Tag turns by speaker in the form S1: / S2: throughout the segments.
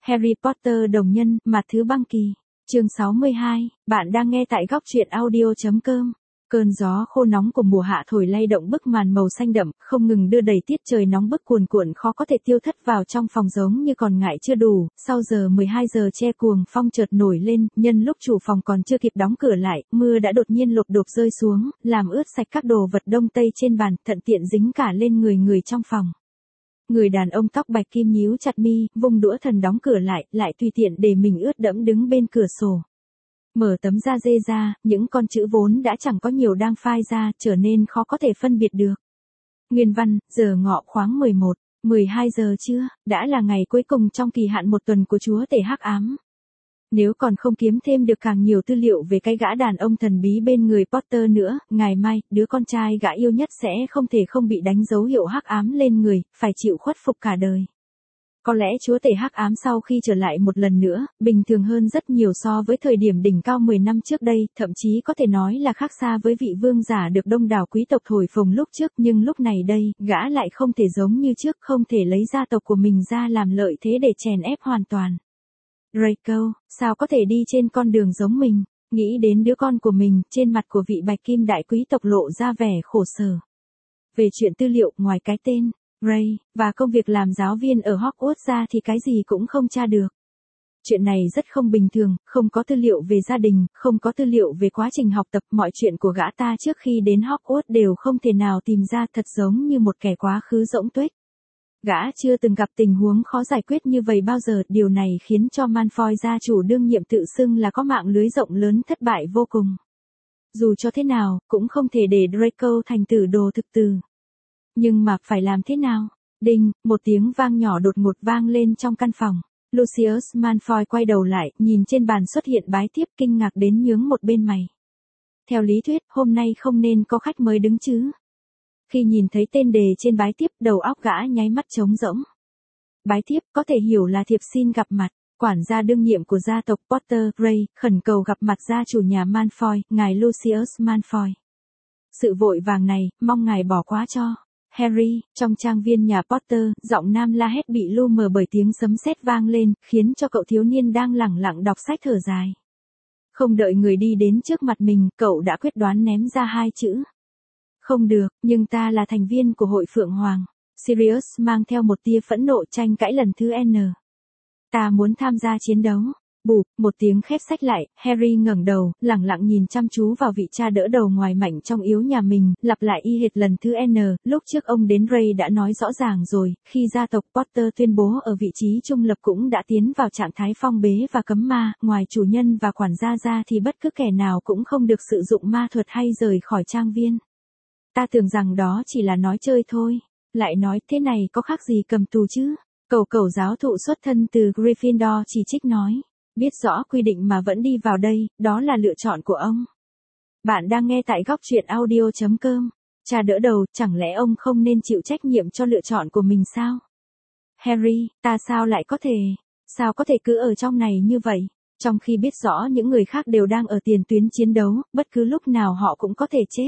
S1: Harry Potter đồng nhân, mặt thứ băng kỳ. Chương 62, bạn đang nghe tại góc truyện audio.com. Cơn gió khô nóng của mùa hạ thổi lay động bức màn màu xanh đậm, không ngừng đưa đẩy tiết trời nóng bức cuồn cuộn khó có thể tiêu thất vào trong phòng giống như còn ngại chưa đủ. Sau giờ 12 giờ che cuồng phong chợt nổi lên, nhân lúc chủ phòng còn chưa kịp đóng cửa lại, mưa đã đột nhiên lộp đột rơi xuống, làm ướt sạch các đồ vật đông tây trên bàn, thuận tiện dính cả lên người trong phòng. Người đàn ông tóc bạch kim nhíu chặt mi, vung đũa thần đóng cửa lại tùy tiện để mình ướt đẫm đứng bên cửa sổ. Mở tấm da dê ra, những con chữ vốn đã chẳng có nhiều đang phai ra, trở nên khó có thể phân biệt được. Nguyên văn, giờ ngọ khoáng 11, 12 giờ trưa, đã là ngày cuối cùng trong kỳ hạn một tuần của chúa tể hắc ám. Nếu còn không kiếm thêm được càng nhiều tư liệu về cái gã đàn ông thần bí bên người Potter nữa, ngày mai, đứa con trai gã yêu nhất sẽ không thể không bị đánh dấu hiệu hắc ám lên người, phải chịu khuất phục cả đời. Có lẽ chúa tể hắc ám sau khi trở lại một lần nữa, bình thường hơn rất nhiều so với thời điểm đỉnh cao 10 năm trước đây, thậm chí có thể nói là khác xa với vị vương giả được đông đảo quý tộc thổi phồng lúc trước, nhưng lúc này đây, gã lại không thể giống như trước, không thể lấy gia tộc của mình ra làm lợi thế để chèn ép hoàn toàn. Draco, sao có thể đi trên con đường giống mình? Nghĩ đến đứa con của mình, trên mặt của vị bạch kim đại quý tộc lộ ra vẻ khổ sở. Về chuyện tư liệu, ngoài cái tên Ray và công việc làm giáo viên ở Hogwarts ra thì cái gì cũng không tra được. Chuyện này rất không bình thường, không có tư liệu về gia đình, không có tư liệu về quá trình học tập, mọi chuyện của gã ta trước khi đến Hogwarts đều không thể nào tìm ra, thật giống như một kẻ quá khứ rỗng tuếch. Gã chưa từng gặp tình huống khó giải quyết như vậy bao giờ, điều này khiến cho Malfoy gia chủ đương nhiệm tự xưng là có mạng lưới rộng lớn thất bại vô cùng. Dù cho thế nào, cũng không thể để Draco thành tử đồ thực tử. Nhưng mà phải làm thế nào? Đinh, một tiếng vang nhỏ đột ngột vang lên trong căn phòng. Lucius Malfoy quay đầu lại, nhìn trên bàn xuất hiện bái thiếp, kinh ngạc đến nhướng một bên mày. Theo lý thuyết, hôm nay không nên có khách mới đứng chứ. Khi nhìn thấy tên đề trên bái thiếp, đầu óc gã nháy mắt trống rỗng. Bái thiếp có thể hiểu là thiệp xin gặp mặt. Quản gia đương nhiệm của gia tộc Potter, Ray, khẩn cầu gặp mặt gia chủ nhà Malfoy, ngài Lucius Malfoy. Sự vội vàng này, mong ngài bỏ qua cho. Harry, trong trang viên nhà Potter, giọng nam la hét bị lu mờ bởi tiếng sấm sét vang lên, khiến cho cậu thiếu niên đang lẳng lặng đọc sách thở dài. Không đợi người đi đến trước mặt mình, cậu đã quyết đoán ném ra hai chữ. Không được, nhưng ta là thành viên của hội Phượng Hoàng. Sirius mang theo một tia phẫn nộ tranh cãi lần thứ N. Ta muốn tham gia chiến đấu. Bụp, một tiếng khép sách lại, Harry ngẩng đầu, lẳng lặng nhìn chăm chú vào vị cha đỡ đầu ngoài mạnh trong yếu nhà mình, lặp lại y hệt lần thứ N, lúc trước ông đến Ray đã nói rõ ràng rồi, khi gia tộc Potter tuyên bố ở vị trí trung lập cũng đã tiến vào trạng thái phong bế và cấm ma, ngoài chủ nhân và quản gia ra thì bất cứ kẻ nào cũng không được sử dụng ma thuật hay rời khỏi trang viên. Ta tưởng rằng đó chỉ là nói chơi thôi, lại nói thế này có khác gì cầm tù chứ, cẩu giáo thụ xuất thân từ Gryffindor chỉ trích nói. Biết rõ quy định mà vẫn đi vào đây, đó là lựa chọn của ông. Bạn đang nghe tại góc truyện audio.com. Cha đỡ đầu, chẳng lẽ ông không nên chịu trách nhiệm cho lựa chọn của mình sao? Harry, ta sao lại có thể? Sao có thể cứ ở trong này như vậy? Trong khi biết rõ những người khác đều đang ở tiền tuyến chiến đấu, bất cứ lúc nào họ cũng có thể chết.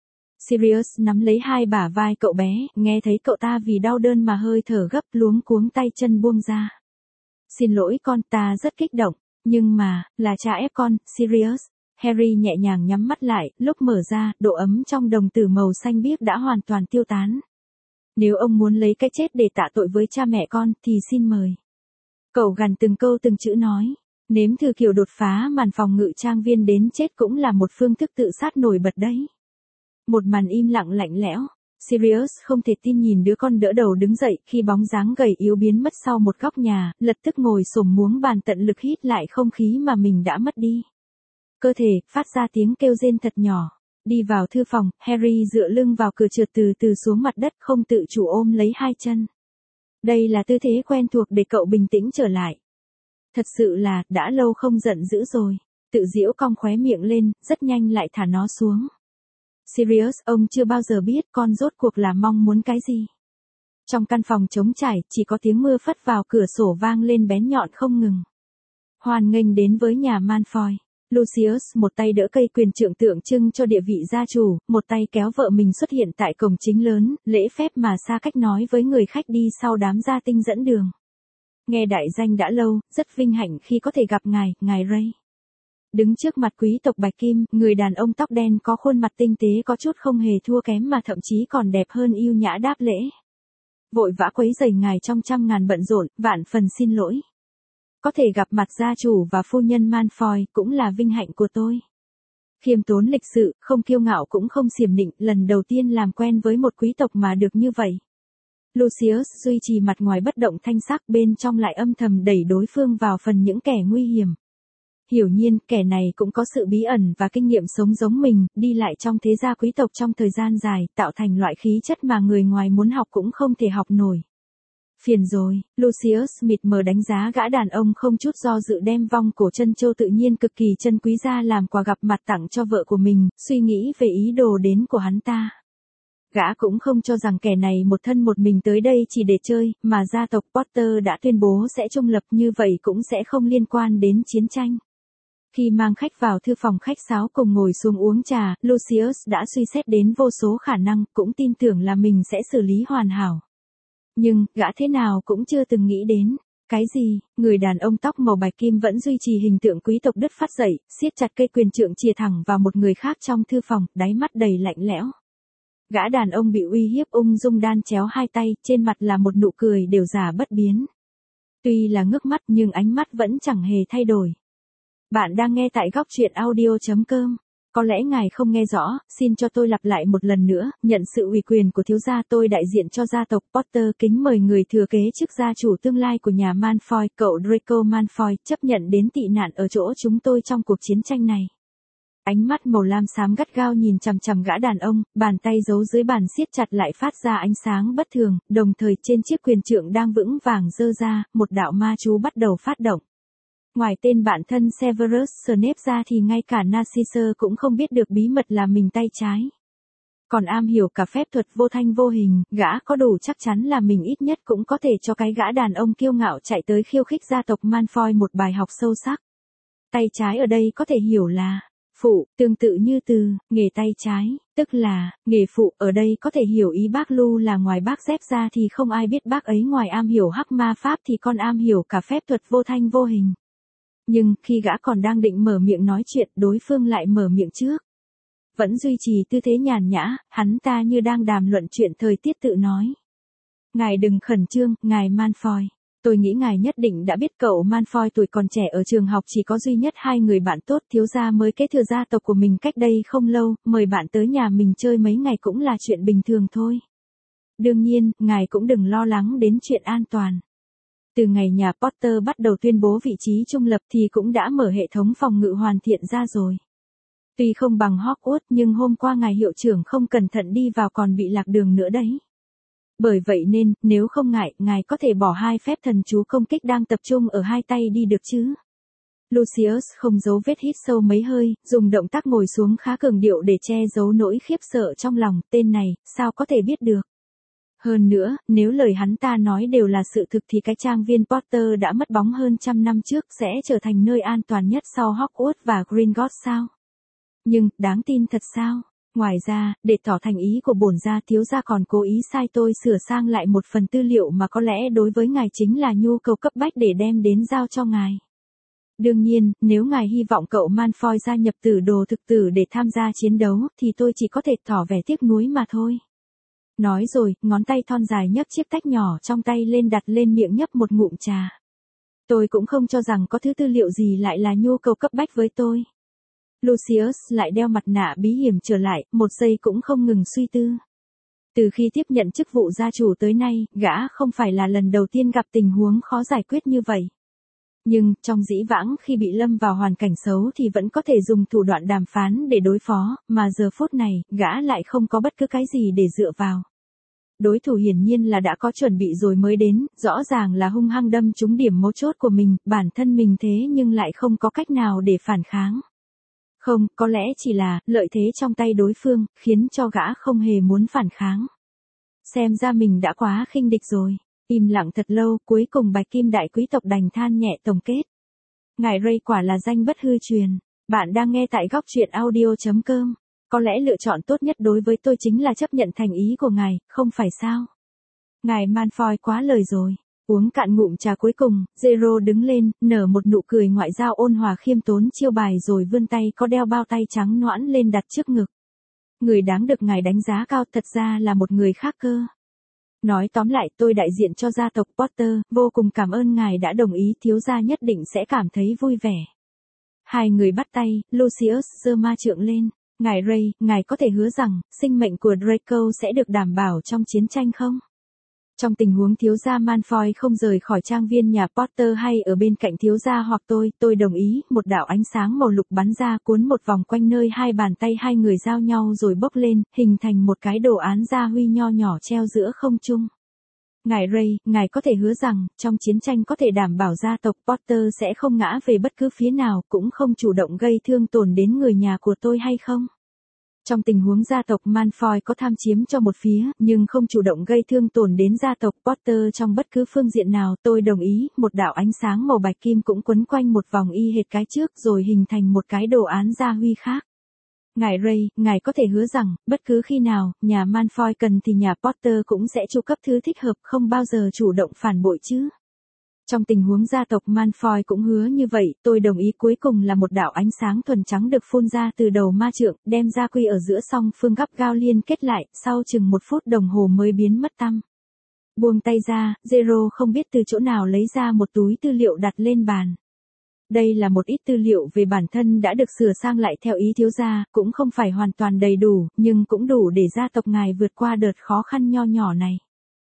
S1: Sirius nắm lấy hai bả vai cậu bé, nghe thấy cậu ta vì đau đớn mà hơi thở gấp, luống cuống tay chân buông ra. Xin lỗi con, ta rất kích động, nhưng mà, là cha ép con, Sirius. Harry nhẹ nhàng nhắm mắt lại, lúc mở ra, độ ấm trong đồng tử màu xanh biếc đã hoàn toàn tiêu tán. Nếu ông muốn lấy cái chết để tạ tội với cha mẹ con, thì xin mời. Cậu gằn từng câu từng chữ nói, nếm thử kiểu đột phá màn phòng ngự trang viên đến chết cũng là một phương thức tự sát nổi bật đấy. Một màn im lặng lạnh lẽo. Sirius không thể tin nhìn đứa con đỡ đầu đứng dậy khi bóng dáng gầy yếu biến mất sau một góc nhà, lập tức ngồi xổm muống bàn tận lực hít lại không khí mà mình đã mất đi. Cơ thể phát ra tiếng kêu rên thật nhỏ. Đi vào thư phòng, Harry dựa lưng vào cửa trượt từ từ xuống mặt đất, không tự chủ ôm lấy hai chân. Đây là tư thế quen thuộc để cậu bình tĩnh trở lại. Thật sự là, đã lâu không giận dữ rồi. Tự giễu cong khóe miệng lên, rất nhanh lại thả nó xuống. Sirius, ông chưa bao giờ biết con rốt cuộc là mong muốn cái gì. Trong căn phòng trống trải, chỉ có tiếng mưa phất vào cửa sổ vang lên bén nhọn không ngừng. Hoan nghênh đến với nhà Malfoy. Lucius một tay đỡ cây quyền trượng tượng trưng cho địa vị gia chủ, một tay kéo vợ mình xuất hiện tại cổng chính lớn, lễ phép mà xa cách nói với người khách đi sau đám gia tinh dẫn đường. Nghe đại danh đã lâu, rất vinh hạnh khi có thể gặp ngài Ray. Đứng trước mặt quý tộc Bạch Kim, người đàn ông tóc đen có khuôn mặt tinh tế có chút không hề thua kém mà thậm chí còn đẹp hơn yêu nhã đáp lễ. Vội vã quấy rầy ngài trong trăm ngàn bận rộn, vạn phần xin lỗi. Có thể gặp mặt gia chủ và phu nhân Malfoy cũng là vinh hạnh của tôi. Khiêm tốn lịch sự, không kiêu ngạo cũng không xiểm nịnh, lần đầu tiên làm quen với một quý tộc mà được như vậy. Lucius duy trì mặt ngoài bất động thanh sắc, bên trong lại âm thầm đẩy đối phương vào phần những kẻ nguy hiểm. Hiển nhiên, kẻ này cũng có sự bí ẩn và kinh nghiệm sống giống mình, đi lại trong thế gia quý tộc trong thời gian dài, tạo thành loại khí chất mà người ngoài muốn học cũng không thể học nổi. Phiền rồi, Lucius mịt mờ đánh giá gã đàn ông không chút do dự đem vong cổ trân châu tự nhiên cực kỳ chân quý ra làm quà gặp mặt tặng cho vợ của mình, suy nghĩ về ý đồ đến của hắn ta. Gã cũng không cho rằng kẻ này một thân một mình tới đây chỉ để chơi, mà gia tộc Potter đã tuyên bố sẽ trung lập, như vậy cũng sẽ không liên quan đến chiến tranh. Khi mang khách vào thư phòng khách sáo cùng ngồi xuống uống trà, Lucius đã suy xét đến vô số khả năng, cũng tin tưởng là mình sẽ xử lý hoàn hảo. Nhưng, gã thế nào cũng chưa từng nghĩ đến. Cái gì? Người đàn ông tóc màu bạch kim vẫn duy trì hình tượng quý tộc đứt phát dậy, siết chặt cây quyền trượng chìa thẳng vào một người khác trong thư phòng, đáy mắt đầy lạnh lẽo. Gã đàn ông bị uy hiếp ung dung đan chéo hai tay, trên mặt là một nụ cười đều giả bất biến. Tuy là ngước mắt nhưng ánh mắt vẫn chẳng hề thay đổi. Bạn đang nghe tại góc truyện audio.com. Có lẽ ngài không nghe rõ, xin cho tôi lặp lại một lần nữa, nhận sự ủy quyền của thiếu gia, tôi đại diện cho gia tộc Potter kính mời người thừa kế chức gia chủ tương lai của nhà Malfoy, cậu Draco Malfoy, chấp nhận đến tị nạn ở chỗ chúng tôi trong cuộc chiến tranh này. Ánh mắt màu lam xám gắt gao nhìn chằm chằm gã đàn ông, bàn tay giấu dưới bàn siết chặt lại phát ra ánh sáng bất thường, đồng thời trên chiếc quyền trượng đang vững vàng giơ ra, một đạo ma chú bắt đầu phát động. Ngoài tên bạn thân Severus Snape ra thì ngay cả Narcissa cũng không biết được bí mật là mình tay trái. Còn am hiểu cả phép thuật vô thanh vô hình, gã có đủ chắc chắn là mình ít nhất cũng có thể cho cái gã đàn ông kiêu ngạo chạy tới khiêu khích gia tộc Malfoy một bài học sâu sắc. Tay trái ở đây có thể hiểu là phụ, tương tự như từ nghề tay trái, tức là nghề phụ, ở đây có thể hiểu ý bác Lu là ngoài bác Dép ra thì không ai biết bác ấy ngoài am hiểu hắc ma pháp thì còn am hiểu cả phép thuật vô thanh vô hình. Nhưng, khi gã còn đang định mở miệng nói chuyện, đối phương lại mở miệng trước. Vẫn duy trì tư thế nhàn nhã, hắn ta như đang đàm luận chuyện thời tiết tự nói. Ngài đừng khẩn trương, ngài Malfoy. Tôi nghĩ ngài nhất định đã biết cậu Malfoy tuổi còn trẻ ở trường học chỉ có duy nhất 2 người bạn tốt, thiếu gia mới kế thừa gia tộc của mình cách đây không lâu, mời bạn tới nhà mình chơi mấy ngày cũng là chuyện bình thường thôi. Đương nhiên, ngài cũng đừng lo lắng đến chuyện an toàn. Từ ngày nhà Potter bắt đầu tuyên bố vị trí trung lập thì cũng đã mở hệ thống phòng ngự hoàn thiện ra rồi. Tuy không bằng Hogwarts nhưng hôm qua ngài hiệu trưởng không cẩn thận đi vào còn bị lạc đường nữa đấy. Bởi vậy nên, nếu không ngại, ngài có thể bỏ 2 phép thần chú công kích đang tập trung ở 2 tay đi được chứ. Lucius không giấu vết hít sâu mấy hơi, dùng động tác ngồi xuống khá cường điệu để che giấu nỗi khiếp sợ trong lòng, tên này, sao có thể biết được. Hơn nữa, nếu lời hắn ta nói đều là sự thực thì cái trang viên Potter đã mất bóng hơn 100 năm trước sẽ trở thành nơi an toàn nhất sau Hogwarts và Gringotts sao? Nhưng, đáng tin thật sao? Ngoài ra, để tỏ thành ý của bổn gia, thiếu gia còn cố ý sai tôi sửa sang lại một phần tư liệu mà có lẽ đối với ngài chính là nhu cầu cấp bách để đem đến giao cho ngài. Đương nhiên, nếu ngài hy vọng cậu Malfoy gia nhập tử đồ thực tử để tham gia chiến đấu, thì tôi chỉ có thể tỏ vẻ tiếc nuối mà thôi. Nói rồi, ngón tay thon dài nhấc chiếc tách nhỏ trong tay lên đặt lên miệng nhấp một ngụm trà. Tôi cũng không cho rằng có thứ tư liệu gì lại là nhu cầu cấp bách với tôi. Lucius lại đeo mặt nạ bí hiểm trở lại, một giây cũng không ngừng suy tư. Từ khi tiếp nhận chức vụ gia chủ tới nay, gã không phải là lần đầu tiên gặp tình huống khó giải quyết như vậy. Nhưng, trong dĩ vãng khi bị lâm vào hoàn cảnh xấu thì vẫn có thể dùng thủ đoạn đàm phán để đối phó, mà giờ phút này, gã lại không có bất cứ cái gì để dựa vào. Đối thủ hiển nhiên là đã có chuẩn bị rồi mới đến, rõ ràng là hung hăng đâm trúng điểm mấu chốt của mình, bản thân mình thế nhưng lại không có cách nào để phản kháng. Không, có lẽ chỉ là, lợi thế trong tay đối phương, khiến cho gã không hề muốn phản kháng. Xem ra mình đã quá khinh địch rồi. Im lặng thật lâu, cuối cùng Bạch Kim đại quý tộc đành than nhẹ tổng kết. Ngài Ray quả là danh bất hư truyền. Bạn đang nghe tại góc truyện audio.com. Có lẽ lựa chọn tốt nhất đối với tôi chính là chấp nhận thành ý của ngài, không phải sao? Ngài Malfoy quá lời rồi. Uống cạn ngụm trà cuối cùng, Zero đứng lên, nở một nụ cười ngoại giao ôn hòa khiêm tốn chiêu bài rồi vươn tay có đeo bao tay trắng nõn lên đặt trước ngực. Người đáng được ngài đánh giá cao thật ra là một người khác cơ. Nói tóm lại, tôi đại diện cho gia tộc Potter, vô cùng cảm ơn ngài đã đồng ý, thiếu gia nhất định sẽ cảm thấy vui vẻ. Hai người bắt tay, Lucius giơ ma trượng lên. Ngài Ray, ngài có thể hứa rằng, sinh mệnh của Draco sẽ được đảm bảo trong chiến tranh không? Trong tình huống thiếu gia Malfoy không rời khỏi trang viên nhà Potter hay ở bên cạnh thiếu gia hoặc tôi đồng ý, một đạo ánh sáng màu lục bắn ra cuốn một vòng quanh nơi hai bàn tay hai người giao nhau rồi bốc lên, hình thành một cái đồ án gia huy nho nhỏ treo giữa không trung. Ngài Ray, ngài có thể hứa rằng, trong chiến tranh có thể đảm bảo gia tộc Potter sẽ không ngã về bất cứ phía nào, cũng không chủ động gây thương tổn đến người nhà của tôi hay không? Trong tình huống gia tộc Malfoy có tham chiếm cho một phía, nhưng không chủ động gây thương tổn đến gia tộc Potter trong bất cứ phương diện nào, tôi đồng ý, một đạo ánh sáng màu bạch kim cũng quấn quanh một vòng y hệt cái trước rồi hình thành một cái đồ án gia huy khác. Ngài Ray, ngài có thể hứa rằng, bất cứ khi nào, nhà Malfoy cần thì nhà Potter cũng sẽ chu cấp thứ thích hợp, không bao giờ chủ động phản bội chứ. Trong tình huống gia tộc Malfoy cũng hứa như vậy, tôi đồng ý. Cuối cùng là một đạo ánh sáng thuần trắng được phun ra từ đầu ma trượng, đem ra quy ở giữa song phương gấp gao liên kết lại, sau chừng 1 phút đồng hồ mới biến mất tăm. Buông tay ra, Zero không biết từ chỗ nào lấy ra một túi tư liệu đặt lên bàn. Đây là một ít tư liệu về bản thân đã được sửa sang lại theo ý thiếu gia, cũng không phải hoàn toàn đầy đủ, nhưng cũng đủ để gia tộc ngài vượt qua đợt khó khăn nho nhỏ này.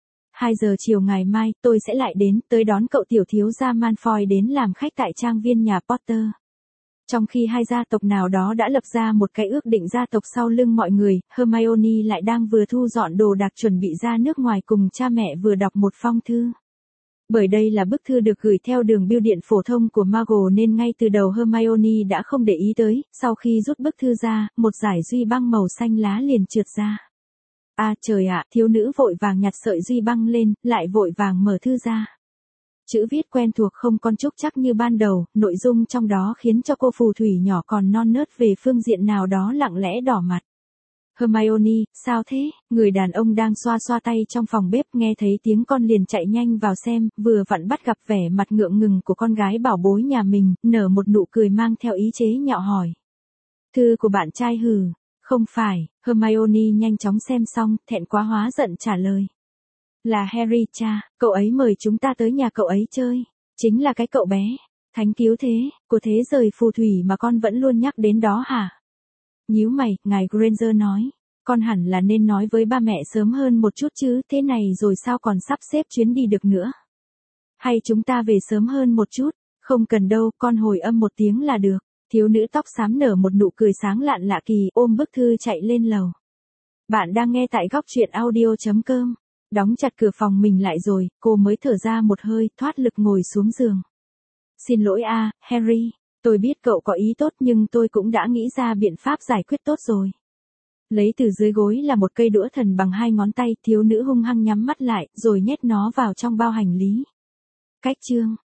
S1: 2 giờ chiều ngày mai, tôi sẽ lại đến, tới đón cậu tiểu thiếu gia Malfoy đến làm khách tại trang viên nhà Potter. Trong khi hai gia tộc nào đó đã lập ra một cái ước định gia tộc sau lưng mọi người, Hermione lại đang vừa thu dọn đồ đạc chuẩn bị ra nước ngoài cùng cha mẹ vừa đọc một phong thư. Bởi đây là bức thư được gửi theo đường bưu điện phổ thông của Muggle nên ngay từ đầu Hermione đã không để ý tới, sau khi rút bức thư ra, một dải duy băng màu xanh lá liền trượt ra. À trời ạ, thiếu nữ vội vàng nhặt sợi duy băng lên, lại vội vàng mở thư ra. Chữ viết quen thuộc không còn trúc chắc như ban đầu, nội dung trong đó khiến cho cô phù thủy nhỏ còn non nớt về phương diện nào đó lặng lẽ đỏ mặt. Hermione, sao thế? Người đàn ông đang xoa xoa tay trong phòng bếp nghe thấy tiếng con liền chạy nhanh vào xem, vừa vặn bắt gặp vẻ mặt ngượng ngừng của con gái bảo bối nhà mình, nở một nụ cười mang theo ý chế nhạo hỏi. Thư của bạn trai hừ. Không phải, Hermione nhanh chóng xem xong, thẹn quá hóa giận trả lời. Là Harry cha, cậu ấy mời chúng ta tới nhà cậu ấy chơi. Chính là cái cậu bé, thánh cứu thế, của thế giới phù thủy mà con vẫn luôn nhắc đến đó hả? Nhíu mày, ngài Granger nói. Con hẳn là nên nói với ba mẹ sớm hơn một chút chứ, thế này rồi sao còn sắp xếp chuyến đi được nữa. Hay chúng ta về sớm hơn một chút, không cần đâu, con hồi âm một tiếng là được. Thiếu nữ tóc xám nở một nụ cười sáng lạn lạ kỳ, ôm bức thư chạy lên lầu. Bạn đang nghe tại góc truyện audio.com. Đóng chặt cửa phòng mình lại rồi, cô mới thở ra một hơi, thoát lực ngồi xuống giường. Xin lỗi a, Harry, tôi biết cậu có ý tốt nhưng tôi cũng đã nghĩ ra biện pháp giải quyết tốt rồi. Lấy từ dưới gối là một cây đũa thần bằng 2 ngón tay, thiếu nữ hung hăng nhắm mắt lại, rồi nhét nó vào trong bao hành lý. Cách chương